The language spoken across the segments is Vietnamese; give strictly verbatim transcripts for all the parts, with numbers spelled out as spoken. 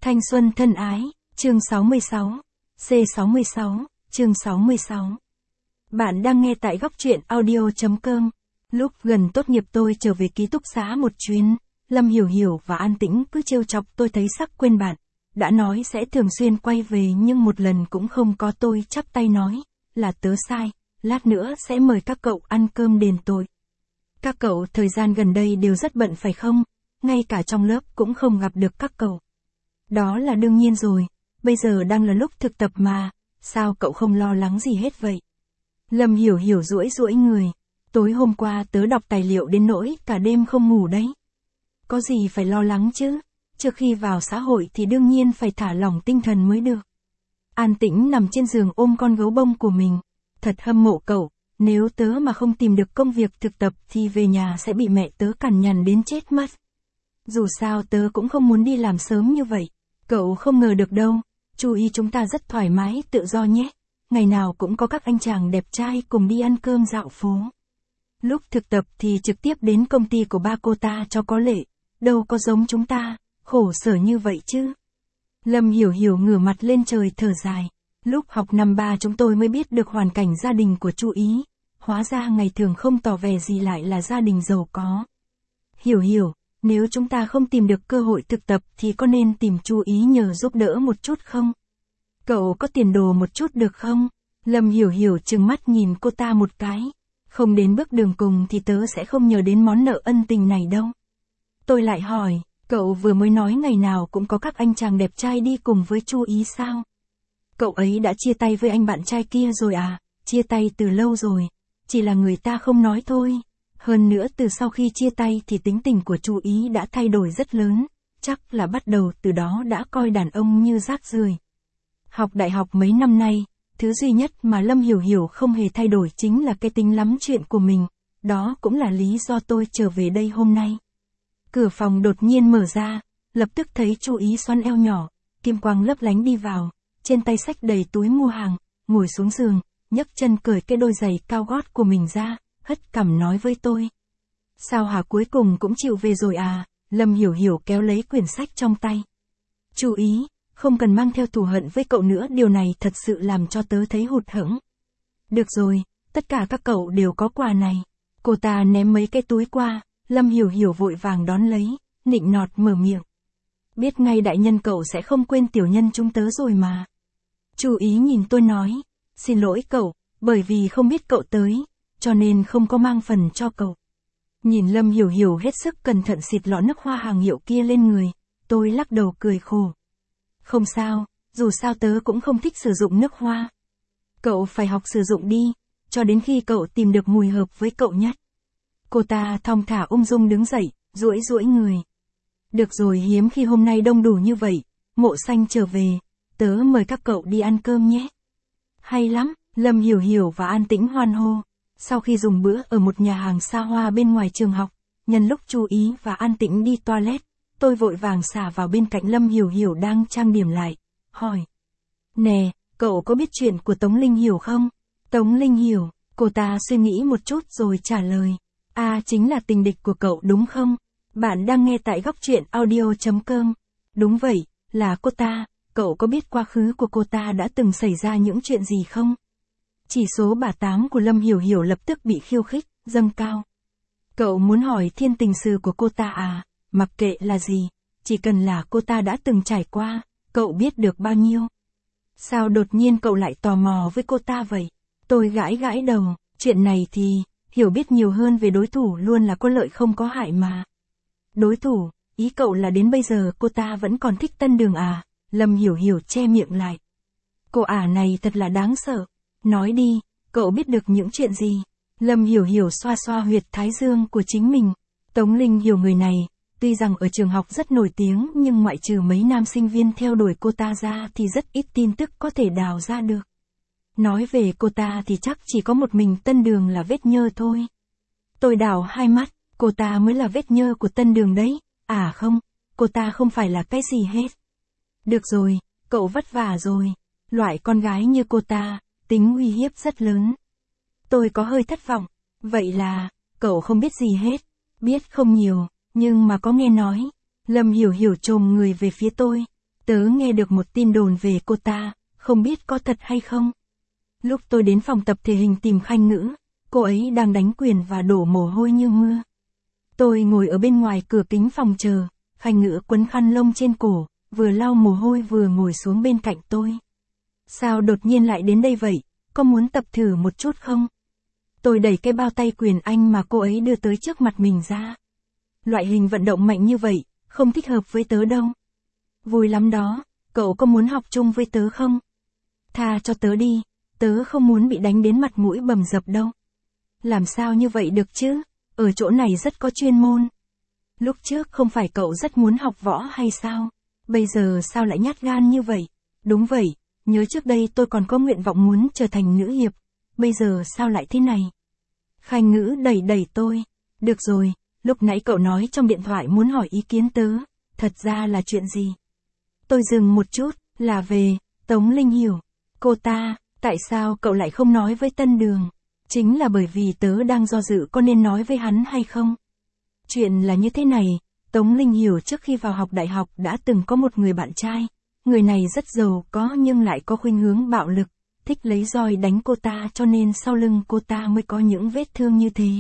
Thanh xuân thân ái, chương sáu mươi sáu, C sáu mươi sáu, chương sáu mươi sáu. Bạn đang nghe tại góc truyện audio.com. Lúc gần tốt nghiệp tôi trở về ký túc xá một chuyến, Lâm Hiểu Hiểu và An Tĩnh cứ trêu chọc tôi thấy sắc quên bạn. Đã nói sẽ thường xuyên quay về nhưng một lần cũng không có, tôi chắp tay nói, là tớ sai, lát nữa sẽ mời các cậu ăn cơm đền tội. Các cậu thời gian gần đây đều rất bận phải không? Ngay cả trong lớp cũng không gặp được các cậu. Đó là đương nhiên rồi, bây giờ đang là lúc thực tập mà, sao cậu không lo lắng gì hết vậy? Lâm Hiểu Hiểu duỗi duỗi người, tối hôm qua tớ đọc tài liệu đến nỗi cả đêm không ngủ đấy. Có gì phải lo lắng chứ, trước khi vào xã hội thì đương nhiên phải thả lỏng tinh thần mới được. An Tĩnh nằm trên giường ôm con gấu bông của mình, thật hâm mộ cậu, nếu tớ mà không tìm được công việc thực tập thì về nhà sẽ bị mẹ tớ cằn nhằn đến chết mất. Dù sao tớ cũng không muốn đi làm sớm như vậy. Cậu không ngờ được đâu, chú ý chúng ta rất thoải mái tự do nhé, ngày nào cũng có các anh chàng đẹp trai cùng đi ăn cơm dạo phố. Lúc thực tập thì trực tiếp đến công ty của ba cô ta cho có lệ, đâu có giống chúng ta, khổ sở như vậy chứ. Lâm Hiểu Hiểu ngửa mặt lên trời thở dài, lúc học năm ba chúng tôi mới biết được hoàn cảnh gia đình của chú Ý, hóa ra ngày thường không tỏ vẻ gì lại là gia đình giàu có. Hiểu Hiểu, nếu chúng ta không tìm được cơ hội thực tập thì có nên tìm chú Ý nhờ giúp đỡ một chút không? Cậu có tiền đồ một chút được không? Lâm Hiểu Hiểu trừng mắt nhìn cô ta một cái. Không đến bước đường cùng thì tớ sẽ không nhớ đến món nợ ân tình này đâu. Tôi lại hỏi, cậu vừa mới nói ngày nào cũng có các anh chàng đẹp trai đi cùng với chú Ý sao? Cậu ấy đã chia tay với anh bạn trai kia rồi à? Chia tay từ lâu rồi, chỉ là người ta không nói thôi. Hơn nữa từ sau khi chia tay thì tính tình của chú Ý đã thay đổi rất lớn, chắc là bắt đầu từ đó đã coi đàn ông như rác rưởi. Học đại học mấy năm nay, thứ duy nhất mà Lâm Hiểu Hiểu không hề thay đổi chính là cái tính lắm chuyện của mình, đó cũng là lý do tôi trở về đây hôm nay. Cửa phòng đột nhiên mở ra, lập tức thấy chú Ý xoăn eo nhỏ, kim quang lấp lánh đi vào, trên tay xách đầy túi mua hàng, ngồi xuống giường, nhấc chân cởi cái đôi giày cao gót của mình ra. Hất cằm nói với tôi. Sao hả, cuối cùng cũng chịu về rồi à? Lâm Hiểu Hiểu kéo lấy quyển sách trong tay. Chú Ý, không cần mang theo thù hận với cậu nữa, điều này thật sự làm cho tớ thấy hụt hẫng. Được rồi, tất cả các cậu đều có quà này. Cô ta ném mấy cái túi qua, Lâm Hiểu Hiểu vội vàng đón lấy, nịnh nọt mở miệng. Biết ngay đại nhân cậu sẽ không quên tiểu nhân chúng tớ rồi mà. Chú Ý nhìn tôi nói, xin lỗi cậu, bởi vì không biết cậu tới, cho nên không có mang phần cho cậu. Nhìn Lâm Hiểu Hiểu hết sức cẩn thận xịt lọ nước hoa hàng hiệu kia lên người, tôi lắc đầu cười khổ. Không sao, dù sao tớ cũng không thích sử dụng nước hoa. Cậu phải học sử dụng đi, cho đến khi cậu tìm được mùi hợp với cậu nhất. Cô ta thong thả ung dung đứng dậy, duỗi duỗi người. Được rồi, hiếm khi hôm nay đông đủ như vậy, Mộ Xanh trở về, tớ mời các cậu đi ăn cơm nhé. Hay lắm, Lâm Hiểu Hiểu và An Tĩnh hoan hô. Sau khi dùng bữa ở một nhà hàng xa hoa bên ngoài trường học, nhân lúc chú Ý và An Tĩnh đi toilet, tôi vội vàng xả vào bên cạnh Lâm Hiểu Hiểu đang trang điểm lại, hỏi. Nè, cậu có biết chuyện của Tống Linh Hiểu không? Tống Linh Hiểu, cô ta suy nghĩ một chút rồi trả lời. À, chính là tình địch của cậu đúng không? Bạn đang nghe tại góc truyện audio.com. Đúng vậy, là cô ta, cậu có biết quá khứ của cô ta đã từng xảy ra những chuyện gì không? Chỉ số bà tám của Lâm Hiểu Hiểu lập tức bị khiêu khích, dâng cao. Cậu muốn hỏi thiên tình sự của cô ta à? Mặc kệ là gì, chỉ cần là cô ta đã từng trải qua, cậu biết được bao nhiêu? Sao đột nhiên cậu lại tò mò với cô ta vậy? Tôi gãi gãi đầu, chuyện này thì, hiểu biết nhiều hơn về đối thủ luôn là có lợi không có hại mà. Đối thủ, ý cậu là đến bây giờ cô ta vẫn còn thích Tân Đường à? Lâm Hiểu Hiểu che miệng lại. Cô ả này thật là đáng sợ. Nói đi, cậu biết được những chuyện gì? Lâm Hiểu Hiểu xoa xoa huyệt thái dương của chính mình. Tống Linh Hiểu người này, tuy rằng ở trường học rất nổi tiếng nhưng ngoại trừ mấy nam sinh viên theo đuổi cô ta ra thì rất ít tin tức có thể đào ra được. Nói về cô ta thì chắc chỉ có một mình Tân Đường là vết nhơ thôi. Tôi đảo hai mắt, cô ta mới là vết nhơ của Tân Đường đấy. À không, cô ta không phải là cái gì hết. Được rồi, cậu vất vả rồi. Loại con gái như cô ta, tính uy hiếp rất lớn. Tôi có hơi thất vọng. Vậy là, cậu không biết gì hết. Biết không nhiều, nhưng mà có nghe nói. Lâm Hiểu Hiểu chồm người về phía tôi. tớ nghe được một tin đồn về cô ta, không biết có thật hay không. Lúc tôi đến phòng tập thể hình tìm Khanh Ngữ, cô ấy đang đánh quyền và đổ mồ hôi như mưa. Tôi ngồi ở bên ngoài cửa kính phòng chờ, Khanh Ngữ quấn khăn lông trên cổ, vừa lau mồ hôi vừa ngồi xuống bên cạnh tôi. Sao đột nhiên lại đến đây vậy, có muốn tập thử một chút không? Tôi đẩy cái bao tay quyền anh mà cô ấy đưa tới trước mặt mình ra. Loại hình vận động mạnh như vậy, không thích hợp với tớ đâu. Vui lắm đó, cậu có muốn học chung với tớ không? Tha cho tớ đi, tớ không muốn bị đánh đến mặt mũi bầm dập đâu. Làm sao như vậy được chứ, ở chỗ này rất có chuyên môn. Lúc trước không phải cậu rất muốn học võ hay sao? Bây giờ sao lại nhát gan như vậy? Đúng vậy, nhớ trước đây tôi còn có nguyện vọng muốn trở thành nữ hiệp. Bây giờ sao lại thế này? Khanh Ngữ đẩy đẩy tôi. Được rồi, lúc nãy cậu nói trong điện thoại muốn hỏi ý kiến tớ. Thật ra là chuyện gì? Tôi dừng một chút, là về Tống Linh Hiểu. Cô ta, tại sao cậu lại không nói với Tân Đường? Chính là bởi vì tớ đang do dự có nên nói với hắn hay không. Chuyện là như thế này, Tống Linh Hiểu trước khi vào học đại học đã từng có một người bạn trai. Người này rất giàu có nhưng lại có khuynh hướng bạo lực, thích lấy roi đánh cô ta cho nên sau lưng cô ta mới có những vết thương như thế.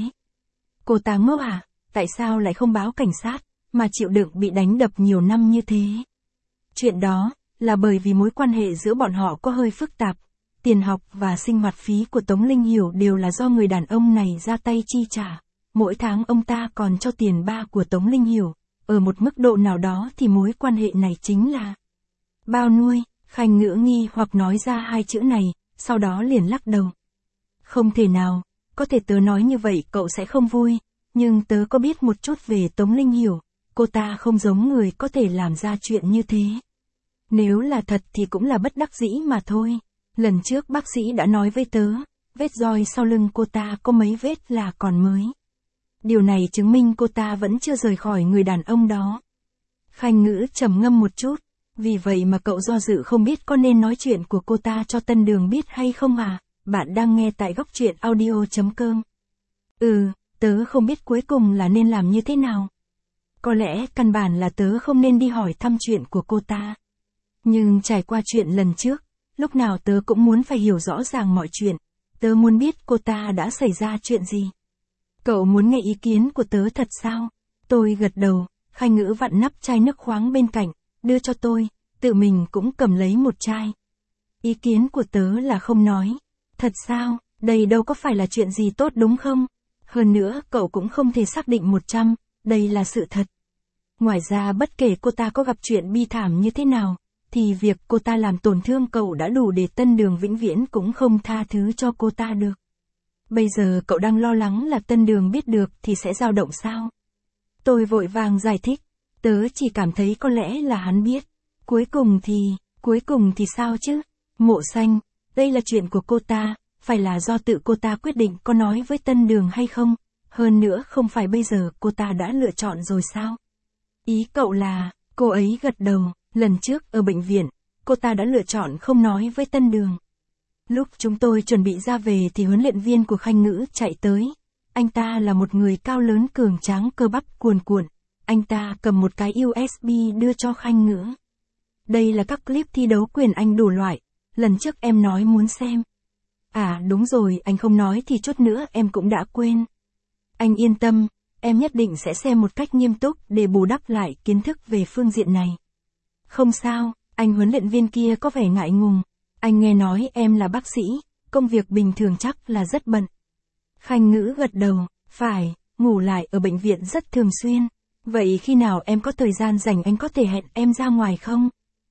Cô ta ngốc à, tại sao lại không báo cảnh sát, mà chịu đựng bị đánh đập nhiều năm như thế? Chuyện đó, là bởi vì mối quan hệ giữa bọn họ có hơi phức tạp. Tiền học và sinh hoạt phí của Tống Linh Hiểu đều là do người đàn ông này ra tay chi trả. Mỗi tháng ông ta còn cho tiền ba của Tống Linh Hiểu. Ở một mức độ nào đó thì mối quan hệ này chính là bao nuôi. Khanh Ngữ nghi hoặc nói ra hai chữ này, sau đó liền lắc đầu. Không thể nào, có thể tớ nói như vậy cậu sẽ không vui, nhưng tớ có biết một chút về Tống Linh Hiểu, cô ta không giống người có thể làm ra chuyện như thế. Nếu là thật thì cũng là bất đắc dĩ mà thôi. Lần trước bác sĩ đã nói với tớ, vết roi sau lưng cô ta có mấy vết là còn mới. Điều này chứng minh cô ta vẫn chưa rời khỏi người đàn ông đó. Khanh Ngữ trầm ngâm một chút, vì vậy mà cậu do dự không biết có nên nói chuyện của cô ta cho Tân Đường biết hay không à? Bạn đang nghe tại góc truyện audio chấm com. Ừ, tớ không biết cuối cùng là nên làm như thế nào. Có lẽ căn bản là tớ không nên đi hỏi thăm chuyện của cô ta. Nhưng trải qua chuyện lần trước, lúc nào tớ cũng muốn phải hiểu rõ ràng mọi chuyện. Tớ muốn biết cô ta đã xảy ra chuyện gì. Cậu muốn nghe ý kiến của tớ thật sao? Tôi gật đầu, Khanh Ngữ vặn nắp chai nước khoáng bên cạnh, đưa cho tôi, tự mình cũng cầm lấy một chai. Ý kiến của tớ là không nói. Thật sao, đây đâu có phải là chuyện gì tốt đúng không? Hơn nữa cậu cũng không thể xác định một trăm, đây là sự thật. Ngoài ra bất kể cô ta có gặp chuyện bi thảm như thế nào, thì việc cô ta làm tổn thương cậu đã đủ để Tân Đường vĩnh viễn cũng không tha thứ cho cô ta được. Bây giờ cậu đang lo lắng là Tân Đường biết được thì sẽ dao động sao? Tôi vội vàng giải thích, tớ chỉ cảm thấy có lẽ là hắn biết. Cuối cùng thì, cuối cùng thì sao chứ? Mộ Xanh, đây là chuyện của cô ta, phải là do tự cô ta quyết định có nói với Tân Đường hay không? Hơn nữa không phải bây giờ cô ta đã lựa chọn rồi sao? Ý cậu là, cô ấy gật đầu, lần trước ở bệnh viện, cô ta đã lựa chọn không nói với Tân Đường. Lúc chúng tôi chuẩn bị ra về thì huấn luyện viên của Khanh Ngữ chạy tới. Anh ta là một người cao lớn cường tráng cơ bắp cuồn cuộn. Anh ta cầm một cái u ét bê đưa cho Khanh Ngữ. Đây là các clip thi đấu quyền Anh đủ loại. Lần trước em nói muốn xem. À đúng rồi, anh không nói thì chút nữa em cũng đã quên. Anh yên tâm, em nhất định sẽ xem một cách nghiêm túc để bù đắp lại kiến thức về phương diện này. Không sao, anh huấn luyện viên kia có vẻ ngại ngùng. Anh nghe nói em là bác sĩ, công việc bình thường chắc là rất bận. Khanh Ngữ gật đầu, phải, ngủ lại ở bệnh viện rất thường xuyên. Vậy khi nào em có thời gian rảnh anh có thể hẹn em ra ngoài không?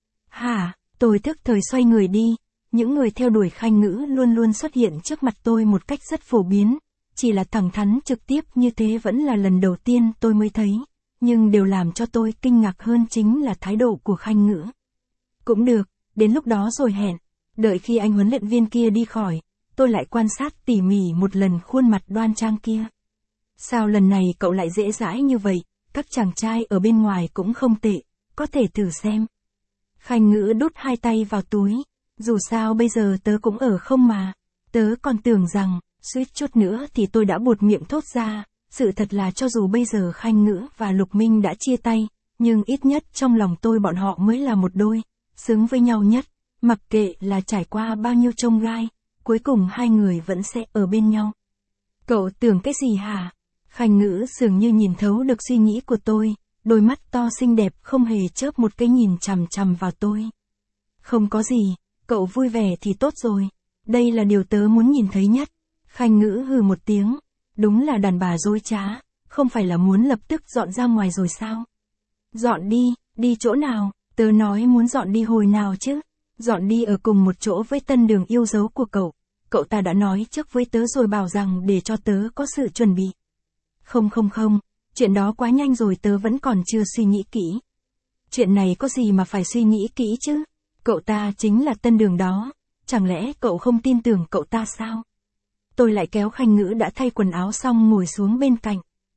Hả, tôi tức thời xoay người đi. Những người theo đuổi Khanh Ngữ luôn luôn xuất hiện trước mặt tôi một cách rất phổ biến. Chỉ là thẳng thắn trực tiếp như thế vẫn là lần đầu tiên tôi mới thấy. Nhưng điều làm cho tôi kinh ngạc hơn chính là thái độ của Khanh Ngữ. Cũng được, đến lúc đó rồi hẹn. Đợi khi anh huấn luyện viên kia đi khỏi, tôi lại quan sát tỉ mỉ một lần khuôn mặt đoan trang kia. Sao lần này cậu lại dễ dãi như vậy, các chàng trai ở bên ngoài cũng không tệ, có thể thử xem. Khanh Ngữ đút hai tay vào túi, dù sao bây giờ tớ cũng ở không mà. Tớ còn tưởng rằng, suýt chút nữa thì tôi đã buột miệng thốt ra, sự thật là cho dù bây giờ Khanh Ngữ và Lục Minh đã chia tay, Nhưng ít nhất trong lòng tôi bọn họ mới là một đôi, xứng với nhau nhất, mặc kệ là trải qua bao nhiêu chông gai, cuối cùng hai người vẫn sẽ ở bên nhau. Cậu tưởng cái gì hả? Khanh Ngữ dường như nhìn thấu được suy nghĩ của tôi, đôi mắt to xinh đẹp không hề chớp một cái nhìn chằm chằm vào tôi. Không có gì, cậu vui vẻ thì tốt rồi, đây là điều tớ muốn nhìn thấy nhất. Khanh Ngữ hừ một tiếng, đúng là đàn bà dối trá, không phải là muốn lập tức dọn ra ngoài rồi sao? Dọn đi, đi chỗ nào, tớ nói muốn dọn đi hồi nào chứ? Dọn đi ở cùng một chỗ với Tân Đường yêu dấu của cậu, cậu ta đã nói trước với tớ rồi bảo rằng để cho tớ có sự chuẩn bị. Không không không, chuyện đó quá nhanh rồi tớ vẫn còn chưa suy nghĩ kỹ. Chuyện này có gì mà phải suy nghĩ kỹ chứ? Cậu ta chính là Tân Đường đó, chẳng lẽ cậu không tin tưởng cậu ta sao? Tôi lại kéo Khanh Ngữ đã thay quần áo xong ngồi xuống bên cạnh.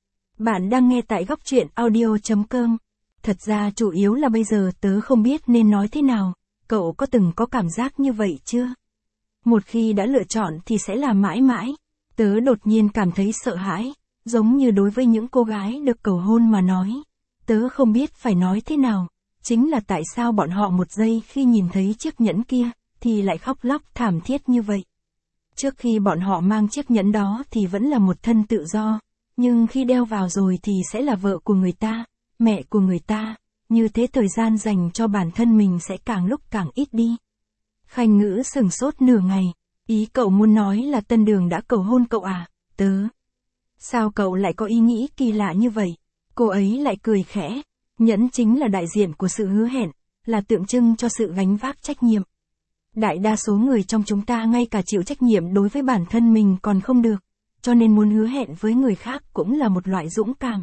Bạn đang nghe tại góc truyện audio chấm com. Thật ra chủ yếu là bây giờ tớ không biết nên nói thế nào, cậu có từng có cảm giác như vậy chưa? Một khi đã lựa chọn thì sẽ là mãi mãi. Tớ đột nhiên cảm thấy sợ hãi, giống như đối với những cô gái được cầu hôn mà nói. Tớ không biết phải nói thế nào, chính là tại sao bọn họ một giây khi nhìn thấy chiếc nhẫn kia, thì lại khóc lóc thảm thiết như vậy. Trước khi bọn họ mang chiếc nhẫn đó thì vẫn là một thân tự do, nhưng khi đeo vào rồi thì sẽ là vợ của người ta, mẹ của người ta, như thế thời gian dành cho bản thân mình sẽ càng lúc càng ít đi. Khanh Ngữ sửng sốt nửa ngày, ý cậu muốn nói là Tân Đường đã cầu hôn cậu à? Tớ. Sao cậu lại có ý nghĩ kỳ lạ như vậy? Cô ấy lại cười khẽ, nhẫn chính là đại diện của sự hứa hẹn, là tượng trưng cho sự gánh vác trách nhiệm. Đại đa số người trong chúng ta ngay cả chịu trách nhiệm đối với bản thân mình còn không được, cho nên muốn hứa hẹn với người khác cũng là một loại dũng cảm.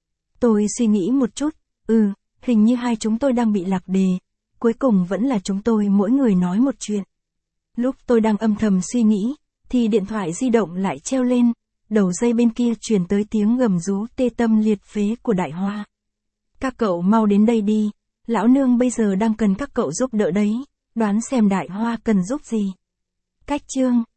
Tôi suy nghĩ một chút, ừ, hình như hai chúng tôi đang bị lạc đề, cuối cùng vẫn là chúng tôi mỗi người nói một chuyện. Lúc tôi đang âm thầm suy nghĩ, thì điện thoại di động lại treo lên, đầu dây bên kia truyền tới tiếng gầm rú tê tâm liệt phế của Đại Hoa. Các cậu mau đến đây đi, lão nương bây giờ đang cần các cậu giúp đỡ đấy, đoán xem Đại Hoa cần giúp gì. Cách chương